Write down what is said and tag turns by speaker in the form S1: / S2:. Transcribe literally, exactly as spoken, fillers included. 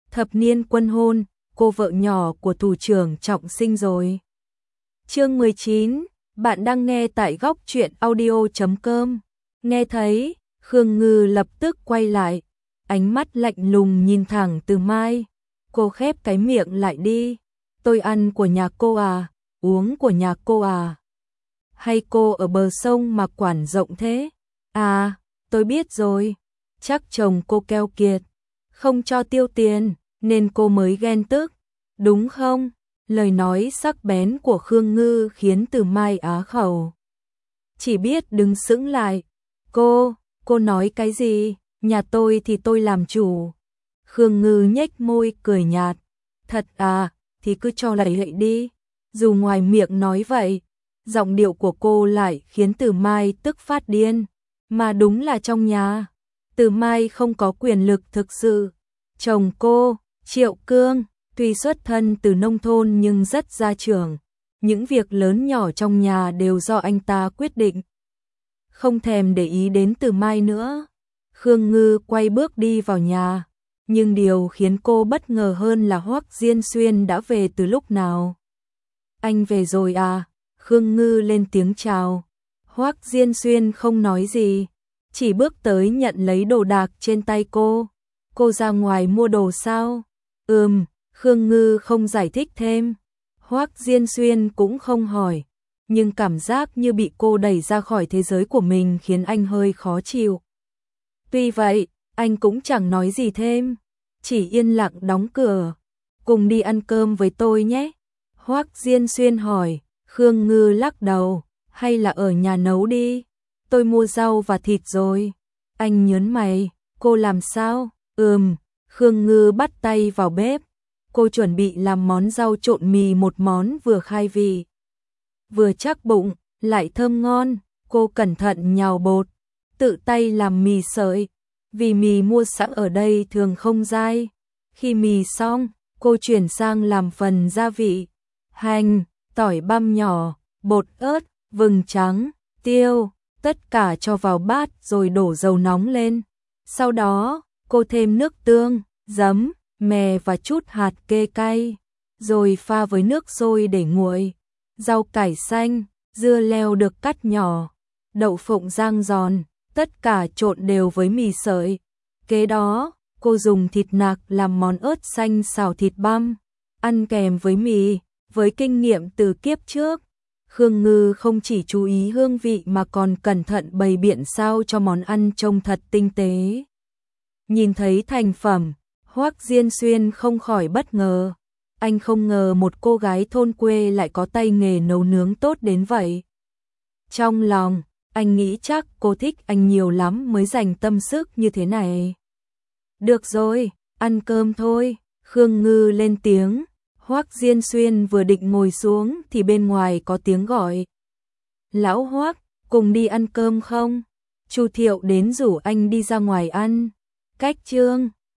S1: thập niên quân hôn, cô vợ nhỏ của thủ trưởng Trọng Sinh rồi. Chương mười chín, bạn đang nghe tại góc truyện audio chấm com. Nghe thấy, Khương Ngư lập tức quay lại, ánh mắt lạnh lùng nhìn thẳng Từ Mai. Cô khép cái miệng lại đi. Tôi ăn của nhà cô à, uống của nhà cô à? Hay cô ở bờ sông mà quản rộng thế? À, tôi biết rồi. Chắc chồng cô keo kiệt, không cho tiêu tiền, nên cô mới ghen tức, đúng không? Lời nói sắc bén của Khương Ngư khiến Từ Mai á khẩu. Chỉ biết đứng sững lại. Cô, cô nói cái gì? Nhà tôi thì tôi làm chủ. Khương Ngư nhếch môi cười nhạt. Thật à, thì cứ cho lại hệ đi. Dù ngoài miệng nói vậy, giọng điệu của cô lại khiến Từ Mai tức phát điên. Mà đúng là trong nhà, Từ Mai không có quyền lực thực sự. Chồng cô, Triệu Cương, tuy xuất thân từ nông thôn nhưng rất gia trưởng. Những việc lớn nhỏ trong nhà đều do anh ta quyết định. Không thèm để ý đến Từ Mai nữa. Khương Ngư quay bước đi vào nhà. Nhưng điều khiến cô bất ngờ hơn là Hoắc Diên Xuyên đã về từ lúc nào. Anh về rồi à? Khương Ngư lên tiếng chào. Hoắc Diên Xuyên không nói gì, chỉ bước tới nhận lấy đồ đạc trên tay cô. Cô ra ngoài mua đồ sao? Ừm, Khương Ngư không giải thích thêm. Hoắc Diên Xuyên cũng không hỏi, nhưng cảm giác như bị cô đẩy ra khỏi thế giới của mình khiến anh hơi khó chịu. Tuy vậy, anh cũng chẳng nói gì thêm, chỉ yên lặng đóng cửa. Cùng đi ăn cơm với tôi nhé. Hoắc Diên Xuyên hỏi. Khương Ngư lắc đầu. Hay là ở nhà nấu đi, tôi mua rau và thịt rồi. Anh nhớn mày. Cô làm sao? Ừm. Khương Ngư bắt tay vào bếp. Cô chuẩn bị làm món rau trộn mì, một món vừa khai vị, vừa chắc bụng, lại thơm ngon. Cô cẩn thận nhào bột, tự tay làm mì sợi. Vì mì mua sẵn ở đây thường không dai. Khi mì xong, cô chuyển sang làm phần gia vị. Hành, tỏi băm nhỏ, bột ớt, vừng trắng, tiêu, tất cả cho vào bát rồi đổ dầu nóng lên. Sau đó, cô thêm nước tương, giấm, mè và chút hạt kê cay, rồi pha với nước sôi để nguội. Rau cải xanh, dưa leo được cắt nhỏ, đậu phộng rang giòn, tất cả trộn đều với mì sợi. Kế đó, cô dùng thịt nạc làm món ớt xanh xào thịt băm, ăn kèm với mì. Với kinh nghiệm từ kiếp trước, Khương Ngư không chỉ chú ý hương vị mà còn cẩn thận bày biện sao cho món ăn trông thật tinh tế. Nhìn thấy thành phẩm, Hoắc Diên Xuyên không khỏi bất ngờ. Anh không ngờ một cô gái thôn quê lại có tay nghề nấu nướng tốt đến vậy. Trong lòng, anh nghĩ chắc cô thích anh nhiều lắm mới dành tâm sức như thế này. Được rồi, ăn cơm thôi. Khương Ngư lên tiếng. Hoắc Diên Xuyên vừa định ngồi xuống thì bên ngoài có tiếng gọi. Lão Hoắc, cùng đi ăn cơm không? Chu Thiệu đến rủ anh đi ra ngoài ăn. Cách chương